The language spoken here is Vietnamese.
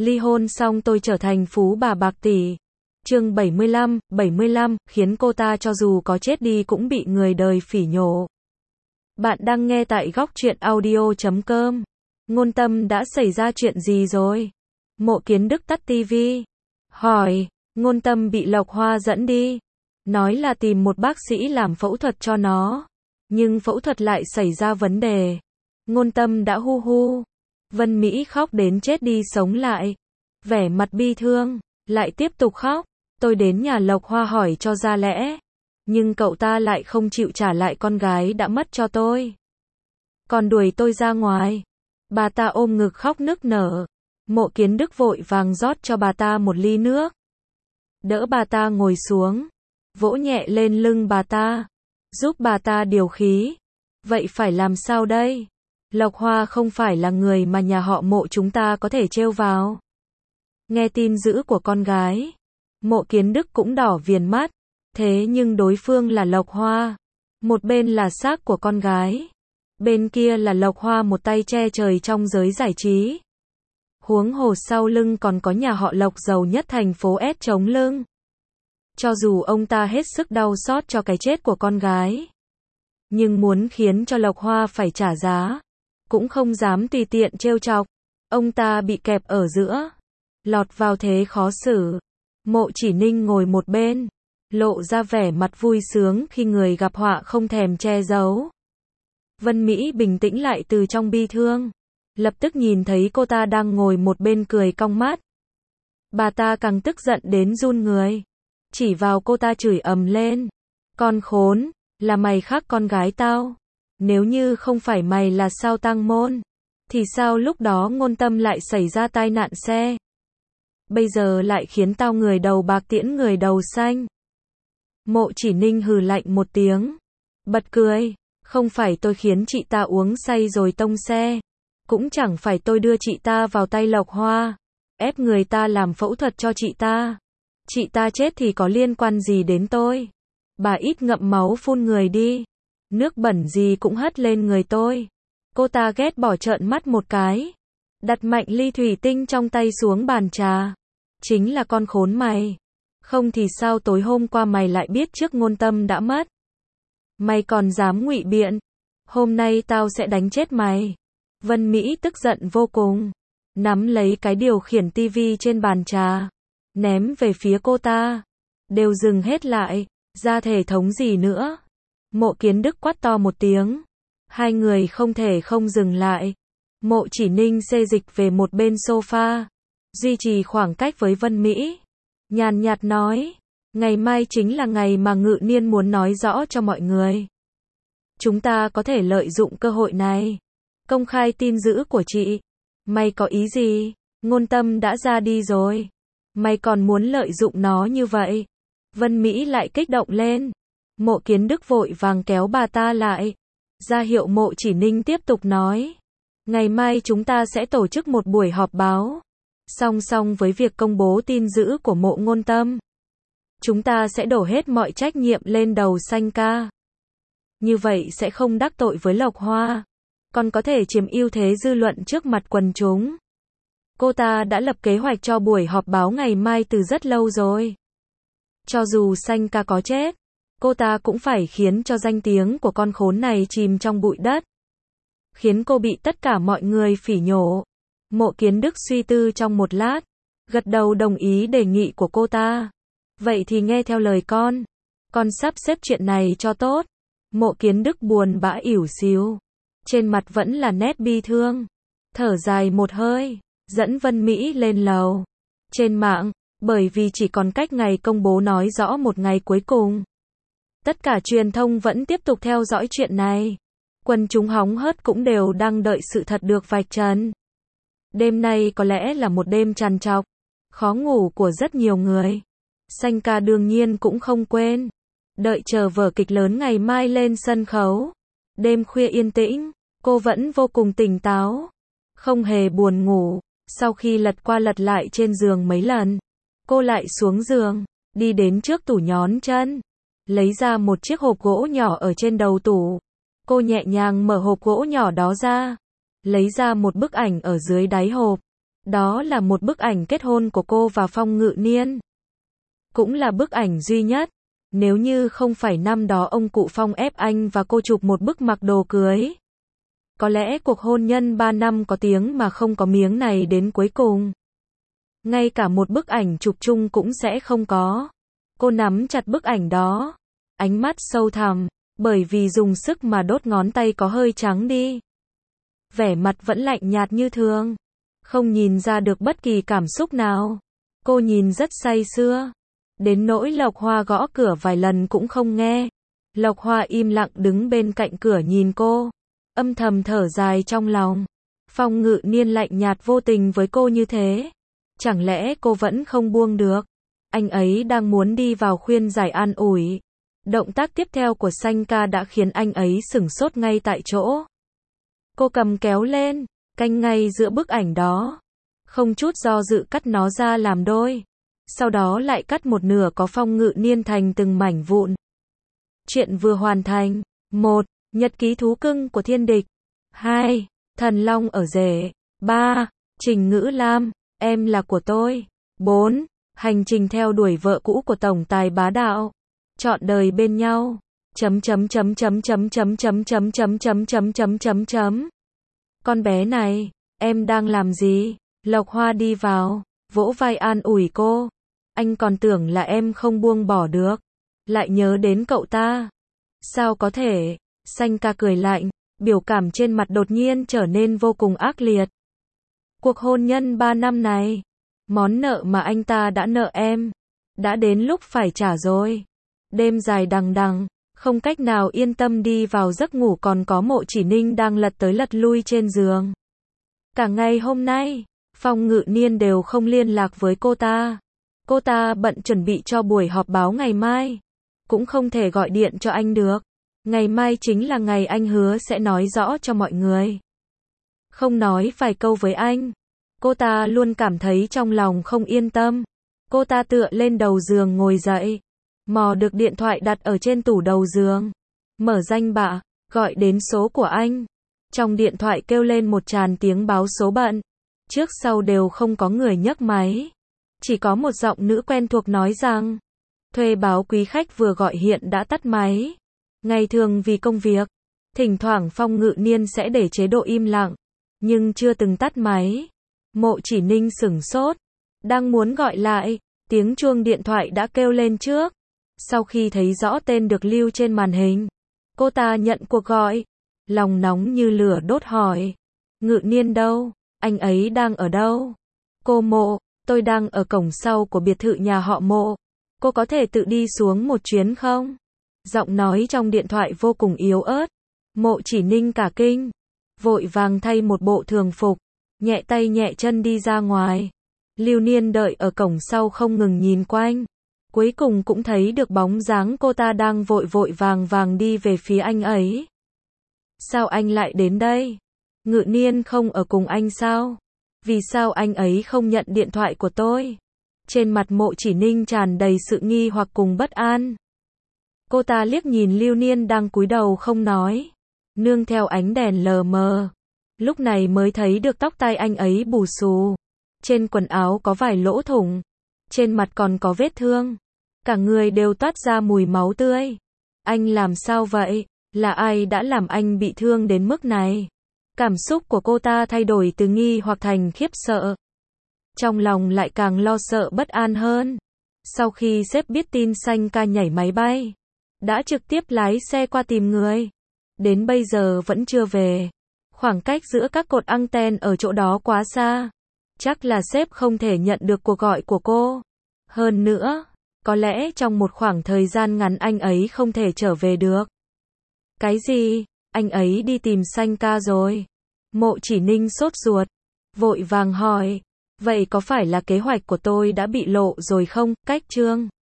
Ly hôn xong tôi trở thành phú bà bạc tỷ. Chương 75, khiến cô ta cho dù có chết đi cũng bị người đời phỉ nhổ. Bạn đang nghe tại góc truyện audio.com. Ngôn Tâm đã xảy ra chuyện gì rồi? Mộ Kiến Đức tắt tivi. Hỏi, Ngôn Tâm bị Lộc Hoa dẫn đi. Nói là tìm một bác sĩ làm phẫu thuật cho nó. Nhưng phẫu thuật lại xảy ra vấn đề. Ngôn Tâm đã hu. Vân Mỹ khóc đến chết đi sống lại. Vẻ mặt bi thương, lại tiếp tục khóc. Tôi đến nhà Lộc Hoa hỏi cho ra lẽ. Nhưng cậu ta lại không chịu trả lại con gái đã mất cho tôi. Còn đuổi tôi ra ngoài. Bà ta ôm ngực khóc nức nở. Mộ Kiến Đức vội vàng rót cho bà ta một ly nước. Đỡ bà ta ngồi xuống. Vỗ nhẹ lên lưng bà ta. Giúp bà ta điều khí. Vậy phải làm sao đây? Lộc Hoa không phải là người mà nhà họ Mộ chúng ta có thể trêu vào. Nghe tin dữ của con gái. Mộ Kiến Đức cũng đỏ viền mắt. Thế nhưng đối phương là Lộc Hoa. Một bên là xác của con gái. Bên kia là Lộc Hoa một tay che trời trong giới giải trí. Huống hồ sau lưng còn có nhà họ Lộc giàu nhất thành phố S chống lưng. Cho dù ông ta hết sức đau xót cho cái chết của con gái. Nhưng muốn khiến cho Lộc Hoa phải trả giá. Cũng không dám tùy tiện trêu chọc. Ông ta bị kẹp ở giữa. Lọt vào thế khó xử. Mộ Chỉ Ninh ngồi một bên. Lộ ra vẻ mặt vui sướng khi người gặp họa không thèm che giấu. Vân Mỹ bình tĩnh lại từ trong bi thương. Lập tức nhìn thấy cô ta đang ngồi một bên cười cong mắt. Bà ta càng tức giận đến run người. Chỉ vào cô ta chửi ầm lên. Con khốn, là mày khác con gái tao. Nếu như không phải mày là Sao Tăng Môn, thì sao lúc đó Ngôn Tâm lại xảy ra tai nạn xe? Bây giờ lại khiến tao người đầu bạc tiễn người đầu xanh. Mộ Chỉ Ninh hừ lạnh một tiếng. Bật cười. Không phải tôi khiến chị ta uống say rồi tông xe. Cũng chẳng phải tôi đưa chị ta vào tay Lộc Hoa. Ép người ta làm phẫu thuật cho chị ta. Chị ta chết thì có liên quan gì đến tôi? Bà ít ngậm máu phun người đi. Nước bẩn gì cũng hất lên người tôi. Cô ta ghét bỏ trợn mắt một cái. Đặt mạnh ly thủy tinh trong tay xuống bàn trà. Chính là con khốn mày. Không thì sao tối hôm qua mày lại biết trước Ngôn Tâm đã mất? Mày còn dám ngụy biện. Hôm nay tao sẽ đánh chết mày. Vân Mỹ tức giận vô cùng. Nắm lấy cái điều khiển tivi trên bàn trà. Ném về phía cô ta. Đều dừng hết lại. Ra thể thống gì nữa? Mộ Kiến Đức quát to một tiếng. Hai người không thể không dừng lại. Mộ Chỉ Ninh xê dịch về một bên sofa. Duy trì khoảng cách với Vân Mỹ. Nhàn nhạt nói. Ngày mai chính là ngày mà Ngự Niên muốn nói rõ cho mọi người. Chúng ta có thể lợi dụng cơ hội này. Công khai tin dữ của chị. Mày có ý gì? Ngôn Tâm đã ra đi rồi. Mày còn muốn lợi dụng nó như vậy? Vân Mỹ lại kích động lên. Mộ Kiến Đức vội vàng kéo bà ta lại. Ra hiệu Mộ Chỉ Ninh tiếp tục nói. Ngày mai chúng ta sẽ tổ chức một buổi họp báo. Song song với việc công bố tin dữ của Mộ Ngôn Tâm. Chúng ta sẽ đổ hết mọi trách nhiệm lên đầu Xanh ca. Như vậy sẽ không đắc tội với Lộc Hoa. Còn có thể chiếm ưu thế dư luận trước mặt quần chúng. Cô ta đã lập kế hoạch cho buổi họp báo ngày mai từ rất lâu rồi. Cho dù Xanh ca có chết, cô ta cũng phải khiến cho danh tiếng của con khốn này chìm trong bụi đất. Khiến cô bị tất cả mọi người phỉ nhổ. Mộ Kiến Đức suy tư trong một lát. Gật đầu đồng ý đề nghị của cô ta. Vậy thì nghe theo lời con. Con sắp xếp chuyện này cho tốt. Mộ Kiến Đức buồn bã ỉu xìu. Trên mặt vẫn là nét bi thương. Thở dài một hơi. Dẫn Vân Mỹ lên lầu. Trên mạng, bởi vì chỉ còn cách ngày công bố nói rõ một ngày cuối cùng. Tất cả truyền thông vẫn tiếp tục theo dõi chuyện này. Quần chúng hóng hớt cũng đều đang đợi sự thật được vạch trần. Đêm nay có lẽ là một đêm trằn trọc, khó ngủ của rất nhiều người. Xanh ca đương nhiên cũng không quên. Đợi chờ vở kịch lớn ngày mai lên sân khấu. Đêm khuya yên tĩnh, cô vẫn vô cùng tỉnh táo. Không hề buồn ngủ. Sau khi lật qua lật lại trên giường mấy lần, cô lại xuống giường, đi đến trước tủ nhón chân. Lấy ra một chiếc hộp gỗ nhỏ ở trên đầu tủ. Cô nhẹ nhàng mở hộp gỗ nhỏ đó ra. Lấy ra một bức ảnh ở dưới đáy hộp. Đó là một bức ảnh kết hôn của cô và Phong Ngự Niên. Cũng là bức ảnh duy nhất. Nếu như không phải năm đó ông cụ Phong ép anh và cô chụp một bức mặc đồ cưới, có lẽ cuộc hôn nhân 3 năm có tiếng mà không có miếng này đến cuối cùng. Ngay cả một bức ảnh chụp chung cũng sẽ không có. Cô nắm chặt bức ảnh đó, ánh mắt sâu thẳm, bởi vì dùng sức mà đốt ngón tay có hơi trắng đi. Vẻ mặt vẫn lạnh nhạt như thường, không nhìn ra được bất kỳ cảm xúc nào. Cô nhìn rất say sưa, đến nỗi Lộc Hoa gõ cửa vài lần cũng không nghe. Lộc Hoa im lặng đứng bên cạnh cửa nhìn cô, âm thầm thở dài trong lòng. Phong Ngự Niên lạnh nhạt vô tình với cô như thế, chẳng lẽ cô vẫn không buông được? Anh ấy đang muốn đi vào khuyên giải an ủi. Động tác tiếp theo của Sanh ca đã khiến anh ấy sửng sốt ngay tại chỗ. Cô cầm kéo lên, canh ngay giữa bức ảnh đó, không chút do dự cắt nó ra làm đôi. Sau đó lại cắt một nửa có Phong Ngự Niên thành từng mảnh vụn. Chuyện vừa hoàn thành. 1. Nhật ký thú cưng của thiên địch. 2. Thần long ở rể. 3. Trình Ngữ Lam, em là của tôi. 4. Hành trình theo đuổi vợ cũ của tổng tài bá đạo. Trọn đời bên nhau. Con bé này, em đang làm gì? Lộc Hoa đi vào, vỗ vai an ủi cô. Anh còn tưởng là em không buông bỏ được, lại nhớ đến cậu ta. Sao có thể? Sanh ca cười lạnh, biểu cảm trên mặt đột nhiên trở nên vô cùng ác liệt. Cuộc hôn nhân 3 năm này, món nợ mà anh ta đã nợ em, đã đến lúc phải trả rồi. Đêm dài đằng đằng, không cách nào yên tâm đi vào giấc ngủ, còn có Mộ Chỉ Ninh đang lật tới lật lui trên giường. Cả ngày hôm nay, Phong Ngự Niên đều không liên lạc với cô ta. Cô ta bận chuẩn bị cho buổi họp báo ngày mai, cũng không thể gọi điện cho anh được. Ngày mai chính là ngày anh hứa sẽ nói rõ cho mọi người. Không nói vài câu với anh, cô ta luôn cảm thấy trong lòng không yên tâm. Cô ta tựa lên đầu giường ngồi dậy, mò được điện thoại đặt ở trên tủ đầu giường, mở danh bạ, gọi đến số của anh. Trong điện thoại kêu lên một tràng tiếng báo số bận, trước sau đều không có người nhấc máy. Chỉ có một giọng nữ quen thuộc nói rằng, thuê báo quý khách vừa gọi hiện đã tắt máy. Ngày thường vì công việc, thỉnh thoảng Phong Ngự Niên sẽ để chế độ im lặng, nhưng chưa từng tắt máy. Mộ Chỉ Ninh sửng sốt, đang muốn gọi lại, tiếng chuông điện thoại đã kêu lên trước. Sau khi thấy rõ tên được lưu trên màn hình, cô ta nhận cuộc gọi, lòng nóng như lửa đốt hỏi, Ngự Niên đâu? Anh ấy đang ở đâu? Cô Mộ, tôi đang ở cổng sau của biệt thự nhà họ Mộ. Cô có thể tự đi xuống một chuyến không? Giọng nói trong điện thoại vô cùng yếu ớt. Mộ Chỉ Ninh cả kinh, vội vàng thay một bộ thường phục, nhẹ tay nhẹ chân đi ra ngoài. Lưu Niên đợi ở cổng sau không ngừng nhìn quanh, cuối cùng cũng thấy được bóng dáng cô ta đang vội vội vàng vàng đi về phía anh ấy. Sao anh lại đến đây? Ngự Niên không ở cùng anh sao? Vì sao anh ấy không nhận điện thoại của tôi? Trên mặt Mộ Chỉ Ninh tràn đầy sự nghi hoặc cùng bất an. Cô ta liếc nhìn Lưu Niên đang cúi đầu không nói, nương theo ánh đèn lờ mờ, lúc này mới thấy được tóc tai anh ấy bù xù, trên quần áo có vài lỗ thủng, trên mặt còn có vết thương, cả người đều toát ra mùi máu tươi. Anh làm sao vậy? Là ai đã làm anh bị thương đến mức này? Cảm xúc của cô ta thay đổi từ nghi hoặc thành khiếp sợ. Trong lòng lại càng lo sợ bất an hơn. Sau khi sếp biết tin Sanh ca nhảy máy bay, đã trực tiếp lái xe qua tìm người, đến bây giờ vẫn chưa về. Khoảng cách giữa các cột anten ở chỗ đó quá xa, chắc là sếp không thể nhận được cuộc gọi của cô. Hơn nữa, có lẽ trong một khoảng thời gian ngắn anh ấy không thể trở về được. Cái gì? Anh ấy đi tìm Sanh ca rồi? Mộ Chỉ Ninh sốt ruột, vội vàng hỏi, vậy có phải là kế hoạch của tôi đã bị lộ rồi không? Cách chương